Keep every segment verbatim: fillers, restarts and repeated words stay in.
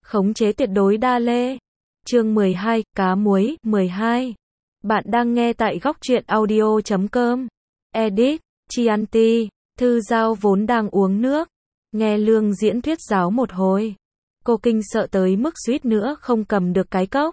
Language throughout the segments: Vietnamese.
Khống chế tuyệt đối đa lê. Chương mười hai, cá muối, mười hai. Bạn đang nghe tại góc truyện audio chấm com. Edit, Chianti, Thư Giao vốn đang uống nước. Nghe Lương Diễn thuyết giáo một hồi. Cô kinh sợ tới mức suýt nữa không cầm được cái cốc.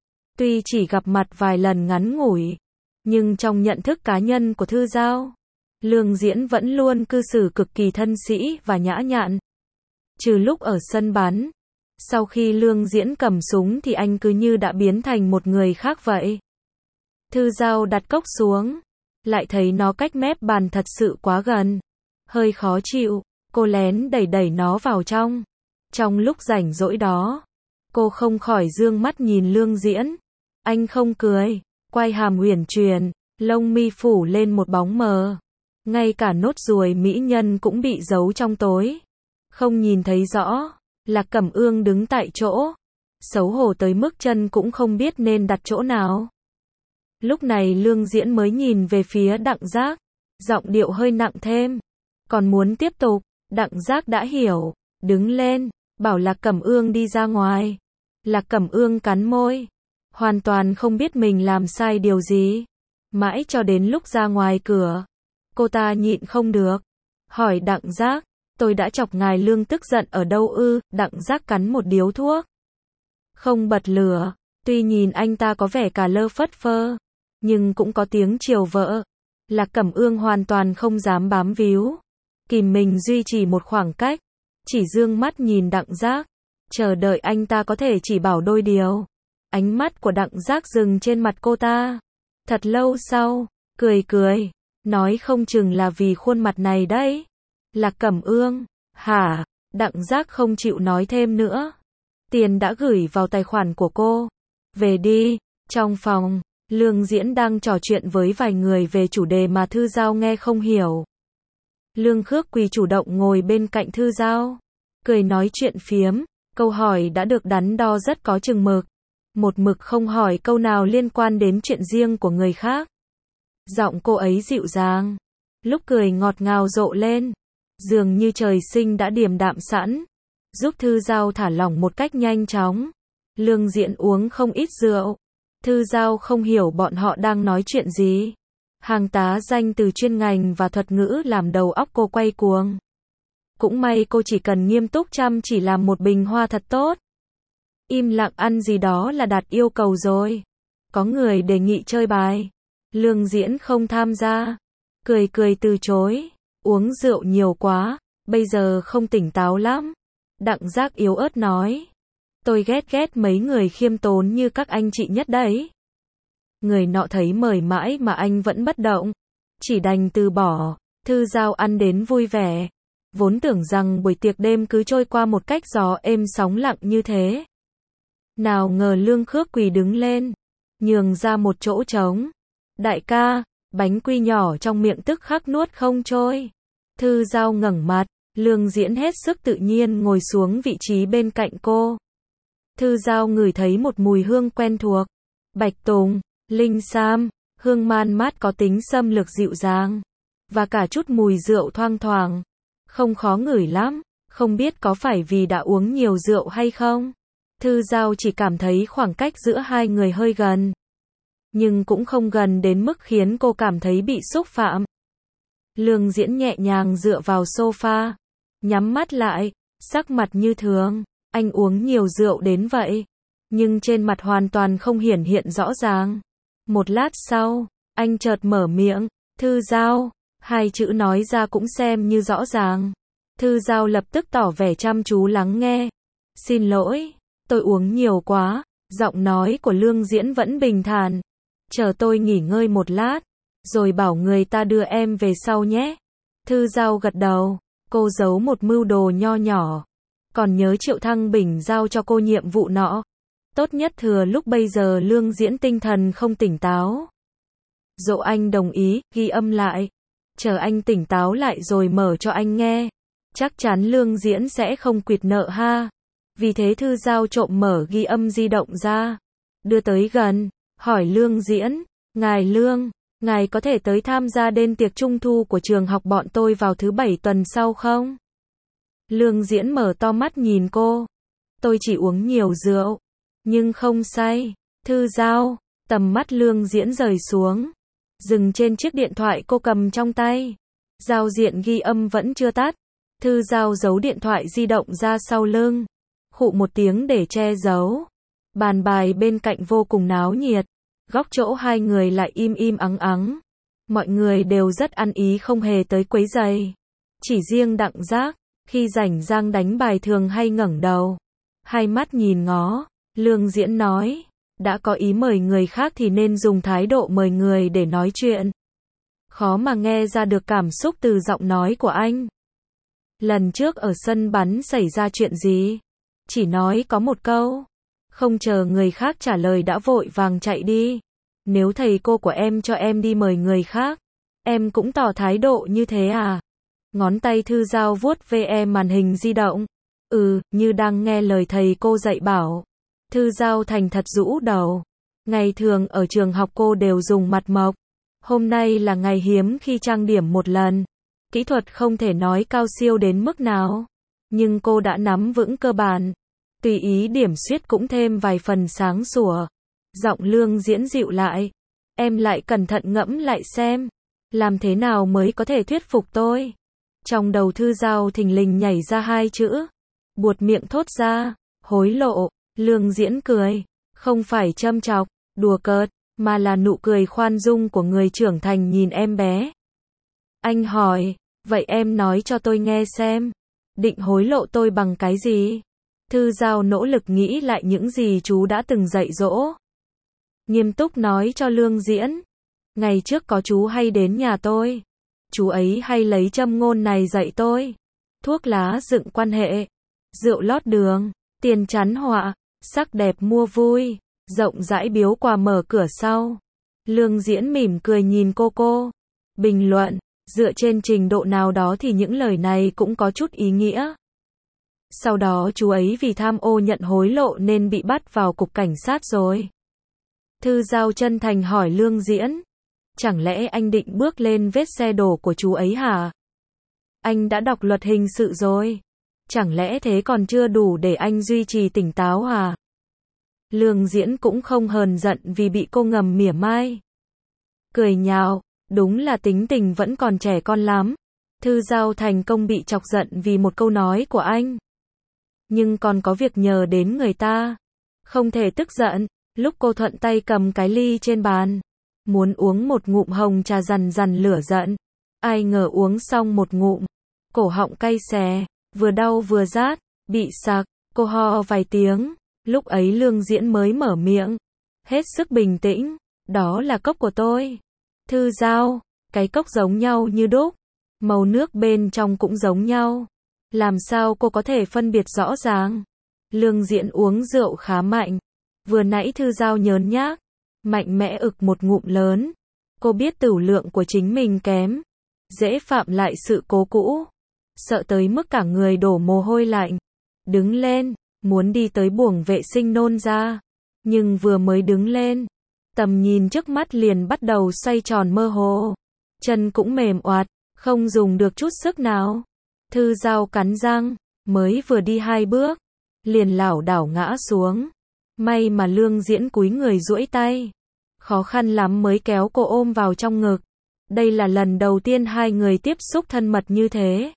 Tuy chỉ gặp mặt vài lần ngắn ngủi, nhưng trong nhận thức cá nhân của Thư Giao, Lương Diễn vẫn luôn cư xử cực kỳ thân sĩ và nhã nhặn. Trừ lúc ở sân bắn. Sau khi Lương Diễn cầm súng thì anh cứ như đã biến thành một người khác vậy. Thư Giao đặt cốc xuống, lại thấy nó cách mép bàn thật sự quá gần. Hơi khó chịu, cô lén đẩy đẩy nó vào trong. Trong lúc rảnh rỗi đó, cô không khỏi dương mắt nhìn Lương Diễn. Anh không cười, quai hàm uyển chuyển, lông mi phủ lên một bóng mờ. Ngay cả nốt ruồi mỹ nhân cũng bị giấu trong tối. Không nhìn thấy rõ. Lạc Cẩm Ương đứng tại chỗ, xấu hổ tới mức chân cũng không biết nên đặt chỗ nào. Lúc này Lương Diễn mới nhìn về phía Đặng Giác, giọng điệu hơi nặng thêm. Còn muốn tiếp tục, Đặng Giác đã hiểu, đứng lên, bảo Lạc Cẩm Ương đi ra ngoài. Lạc Cẩm Ương cắn môi, hoàn toàn không biết mình làm sai điều gì. Mãi cho đến lúc ra ngoài cửa, cô ta nhịn không được, hỏi Đặng Giác. Tôi đã chọc ngài Lương tức giận ở đâu ư? Đặng Giác cắn một điếu thuốc, không bật lửa. Tuy nhìn anh ta có vẻ cả lơ phất phơ, nhưng cũng có tiếng chiều vợ. Lạc Cẩm Ương hoàn toàn không dám bám víu, kìm mình duy trì một khoảng cách, chỉ dương mắt nhìn Đặng Giác, chờ đợi anh ta có thể chỉ bảo đôi điều. Ánh mắt của Đặng Giác dừng trên mặt cô ta. Thật lâu sau, cười cười, nói không chừng là vì khuôn mặt này đấy. Lạc Cẩm Ương, hả? Đặng Giác không chịu nói thêm nữa. Tiền đã gửi vào tài khoản của cô. Về đi. Trong phòng, Lương Diễn đang trò chuyện với vài người về chủ đề mà Thư Giao nghe không hiểu. Lương Khước Quỳ chủ động ngồi bên cạnh Thư Giao, cười nói chuyện phiếm, câu hỏi đã được đắn đo rất có chừng mực. Một mực không hỏi câu nào liên quan đến chuyện riêng của người khác. Giọng cô ấy dịu dàng, lúc cười ngọt ngào rộ lên. Dường như trời sinh đã điềm đạm sẵn, giúp Thư Giao thả lỏng một cách nhanh chóng. Lương Diễn uống không ít rượu. Thư Giao không hiểu bọn họ đang nói chuyện gì. Hàng tá danh từ chuyên ngành và thuật ngữ làm đầu óc cô quay cuồng. Cũng may cô chỉ cần nghiêm túc chăm chỉ làm một bình hoa thật tốt. Im lặng ăn gì đó là đạt yêu cầu rồi. Có người đề nghị chơi bài. Lương Diễn không tham gia. Cười cười từ chối. Uống rượu nhiều quá, bây giờ không tỉnh táo lắm. Đặng Giác yếu ớt nói. Tôi ghét ghét mấy người khiêm tốn như các anh chị nhất đấy. Người nọ thấy mời mãi mà anh vẫn bất động, chỉ đành từ bỏ. Thư Giao ăn đến vui vẻ, vốn tưởng rằng buổi tiệc đêm cứ trôi qua một cách gió êm sóng lặng như thế. Nào ngờ Lương Khước Quỳ đứng lên, nhường ra một chỗ trống. Đại ca, bánh quy nhỏ trong miệng tức khắc nuốt không trôi. Thư Giao ngẩng mặt, Lương Diễn hết sức tự nhiên ngồi xuống vị trí bên cạnh cô. Thư Giao ngửi thấy một mùi hương quen thuộc. Bạch tùng, linh sam, hương man mát có tính xâm lược dịu dàng. Và cả chút mùi rượu thoang thoảng. Không khó ngửi lắm, không biết có phải vì đã uống nhiều rượu hay không. Thư Giao chỉ cảm thấy khoảng cách giữa hai người hơi gần. Nhưng cũng không gần đến mức khiến cô cảm thấy bị xúc phạm. Lương Diễn nhẹ nhàng dựa vào sofa, nhắm mắt lại, sắc mặt như thường. Anh uống nhiều rượu đến vậy, nhưng trên mặt hoàn toàn không hiển hiện rõ ràng. Một lát sau, anh chợt mở miệng, Thư Giao, hai chữ nói ra cũng xem như rõ ràng. Thư Giao lập tức tỏ vẻ chăm chú lắng nghe. Xin lỗi, tôi uống nhiều quá. Giọng nói của Lương Diễn vẫn bình thản. Chờ tôi nghỉ ngơi một lát, rồi bảo người ta đưa em về sau nhé. Thư Giao gật đầu, cô giấu một mưu đồ nho nhỏ. Còn nhớ Triệu Thăng Bình giao cho cô nhiệm vụ nọ. Tốt nhất thừa lúc bây giờ Lương Diễn tinh thần không tỉnh táo. Dỗ anh đồng ý, ghi âm lại. Chờ anh tỉnh táo lại rồi mở cho anh nghe. Chắc chắn Lương Diễn sẽ không quỵt nợ ha. Vì thế Thư Giao trộm mở ghi âm di động ra. Đưa tới gần, hỏi Lương Diễn, ngài Lương, ngài có thể tới tham gia đêm tiệc trung thu của trường học bọn tôi vào thứ bảy tuần sau không? Lương Diễn mở to mắt nhìn cô. tôi chỉ uống nhiều rượu, nhưng không say. Thư Giao, tầm mắt Lương Diễn rời xuống, dừng trên chiếc điện thoại cô cầm trong tay. Giao diện ghi âm vẫn chưa tắt. Thư Giao giấu điện thoại di động ra sau lưng, khụ một tiếng để che giấu. Bàn bài bên cạnh vô cùng náo nhiệt, góc chỗ hai người lại im im ắng ắng. Mọi người đều rất ăn ý không hề tới quấy rầy. Chỉ riêng Đặng Giác, khi rảnh rang đánh bài thường hay ngẩng đầu, hai mắt nhìn ngó. Lương Diễn nói, đã có ý mời người khác thì nên dùng thái độ mời người để nói chuyện. Khó mà nghe ra được cảm xúc từ giọng nói của anh. Lần trước ở sân bắn xảy ra chuyện gì? Chỉ nói có một câu, không chờ người khác trả lời đã vội vàng chạy đi. Nếu thầy cô của em cho em đi mời người khác, em cũng tỏ thái độ như thế à? Ngón tay Thư Giao vuốt ve màn hình di động. Ừ, như đang nghe lời thầy cô dạy bảo. Thư Giao thành thật rũ đầu. Ngày thường ở trường học cô đều dùng mặt mộc. Hôm nay là ngày hiếm khi trang điểm một lần. Kỹ thuật không thể nói cao siêu đến mức nào, nhưng cô đã nắm vững cơ bản. Tùy ý điểm xuyết cũng thêm vài phần sáng sủa. Giọng Lương Diễn dịu lại. Em lại cẩn thận ngẫm lại xem, làm thế nào mới có thể thuyết phục tôi. Trong đầu Thư Giao thình lình nhảy ra hai chữ. Buột miệng thốt ra, hối lộ. Lương Diễn cười. Không phải châm chọc, đùa cợt, mà là nụ cười khoan dung của người trưởng thành nhìn em bé. Anh hỏi, vậy em nói cho tôi nghe xem, định hối lộ tôi bằng cái gì? Thư Giao nỗ lực nghĩ lại những gì chú đã từng dạy dỗ. Nghiêm túc nói cho Lương Diễn. Ngày trước có chú hay đến nhà tôi. Chú ấy hay lấy châm ngôn này dạy tôi. Thuốc lá dựng quan hệ, rượu lót đường, tiền chắn họa, sắc đẹp mua vui, rộng rãi biếu quà mở cửa sau. Lương Diễn mỉm cười nhìn cô cô. Bình luận, dựa trên trình độ nào đó thì những lời này cũng có chút ý nghĩa. Sau đó chú ấy vì tham ô nhận hối lộ nên bị bắt vào cục cảnh sát rồi. Thư Giao chân thành hỏi Lương Diễn. Chẳng lẽ anh định bước lên vết xe đổ của chú ấy hả? Anh đã đọc luật hình sự rồi. Chẳng lẽ thế còn chưa đủ để anh duy trì tỉnh táo hả? Lương Diễn cũng không hờn giận vì bị cô ngầm mỉa mai. Cười nhạo, đúng là tính tình vẫn còn trẻ con lắm. Thư Giao thành công bị chọc giận vì một câu nói của anh. Nhưng còn có việc nhờ đến người ta. Không thể tức giận. Lúc cô thuận tay cầm cái ly trên bàn, muốn uống một ngụm hồng trà dằn dằn lửa giận. Ai ngờ uống xong một ngụm, cổ họng cay xè, vừa đau vừa rát, bị sặc, cô ho vài tiếng. Lúc ấy Lương Diễn mới mở miệng, hết sức bình tĩnh, đó là cốc của tôi. Thư Giao, cái cốc giống nhau như đúc, màu nước bên trong cũng giống nhau. Làm sao cô có thể phân biệt rõ ràng? Lương Diễn uống rượu khá mạnh. Vừa nãy Thư Giao nhớn nhác, mạnh mẽ ực một ngụm lớn. Cô biết tửu lượng của chính mình kém, dễ phạm lại sự cố cũ. Sợ tới mức cả người đổ mồ hôi lạnh. Đứng lên, muốn đi tới buồng vệ sinh nôn ra. Nhưng vừa mới đứng lên, tầm nhìn trước mắt liền bắt đầu xoay tròn mơ hồ. Chân cũng mềm oạt, không dùng được chút sức nào. Thư Giao cắn răng, mới vừa đi hai bước, liền lảo đảo ngã xuống. May mà Lương Diễn cúi người duỗi tay, khó khăn lắm mới kéo cô ôm vào trong ngực. Đây là lần đầu tiên hai người tiếp xúc thân mật như thế.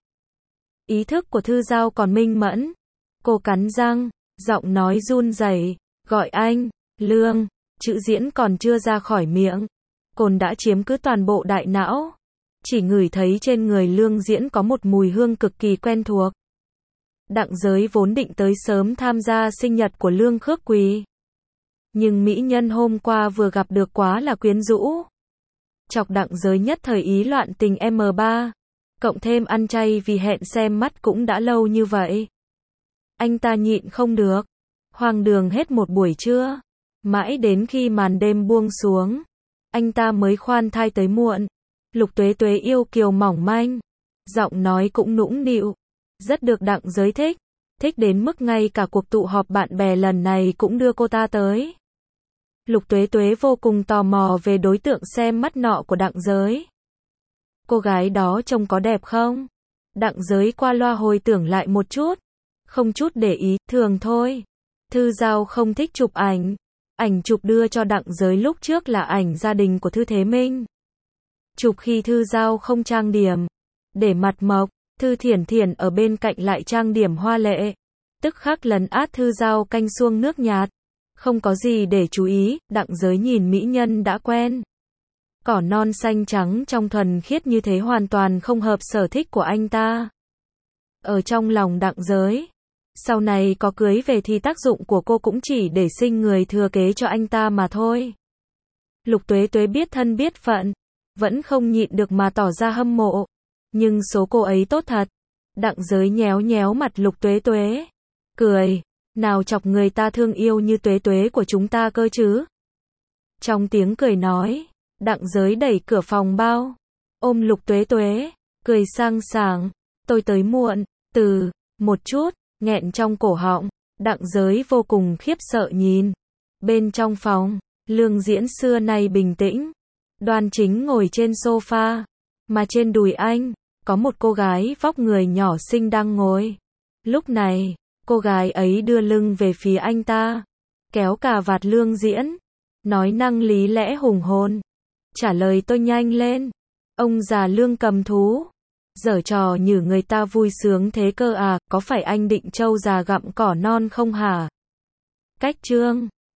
Ý thức của Thư Giao còn minh mẫn. Cô cắn răng, giọng nói run rẩy, gọi anh, Lương, chữ Diễn còn chưa ra khỏi miệng. Cồn đã chiếm cứ toàn bộ đại não. Chỉ ngửi thấy trên người Lương Diễn có một mùi hương cực kỳ quen thuộc. Đặng Giới vốn định tới sớm tham gia sinh nhật của Lương Khước Quỳ. Nhưng mỹ nhân hôm qua vừa gặp được quá là quyến rũ. Chọc Đặng Giới nhất thời ý loạn tình em ba. Cộng thêm ăn chay vì hẹn xem mắt cũng đã lâu như vậy. Anh ta nhịn không được. Hoang đường hết một buổi trưa. Mãi đến khi màn đêm buông xuống, anh ta mới khoan thai tới muộn. Lục Tuế Tuế yêu kiều mỏng manh, giọng nói cũng nũng nịu, rất được Đặng Giới thích, thích đến mức ngay cả cuộc tụ họp bạn bè lần này cũng đưa cô ta tới. Lục Tuế Tuế vô cùng tò mò về đối tượng xem mắt nọ của Đặng Giới. Cô gái đó trông có đẹp không? Đặng Giới qua loa hồi tưởng lại một chút, không chút để ý, thường thôi. Thư Giao không thích chụp ảnh. Ảnh chụp đưa cho Đặng Giới lúc trước là ảnh gia đình của Thư Thế Minh. Chụp khi Thư Giao không trang điểm, để mặt mộc, Thư Thiển Thiển ở bên cạnh lại trang điểm hoa lệ. Tức khắc lấn át Thư Giao canh xuông nước nhạt. Không có gì để chú ý, Đặng Giới nhìn mỹ nhân đã quen. Cỏ non xanh trắng trong thuần khiết như thế hoàn toàn không hợp sở thích của anh ta. Ở trong lòng Đặng Giới, sau này có cưới về thì tác dụng của cô cũng chỉ để sinh người thừa kế cho anh ta mà thôi. Lục Tuế Tuế biết thân biết phận, vẫn không nhịn được mà tỏ ra hâm mộ. Nhưng số cô ấy tốt thật. Đặng Giới nhéo nhéo mặt Lục Tuế Tuế, cười, nào chọc người ta thương yêu như Tuế Tuế của chúng ta cơ chứ. Trong tiếng cười nói, Đặng Giới đẩy cửa phòng bao, ôm Lục Tuế Tuế, cười sang sảng, tôi tới muộn, từ, một chút, nghẹn trong cổ họng, Đặng Giới vô cùng khiếp sợ nhìn. Bên trong phòng, Lương Diễn xưa nay bình tĩnh, đoan chính ngồi trên sofa, mà trên đùi anh, có một cô gái vóc người nhỏ xinh đang ngồi. Lúc này, cô gái ấy đưa lưng về phía anh ta, kéo cà vạt Lương Diễn, nói năng lý lẽ hùng hồn. Trả lời tôi nhanh lên, ông già Lương cầm thú. Giở trò nhử người ta vui sướng thế cơ à, có phải anh định trâu già gặm cỏ non không hả? Cách chương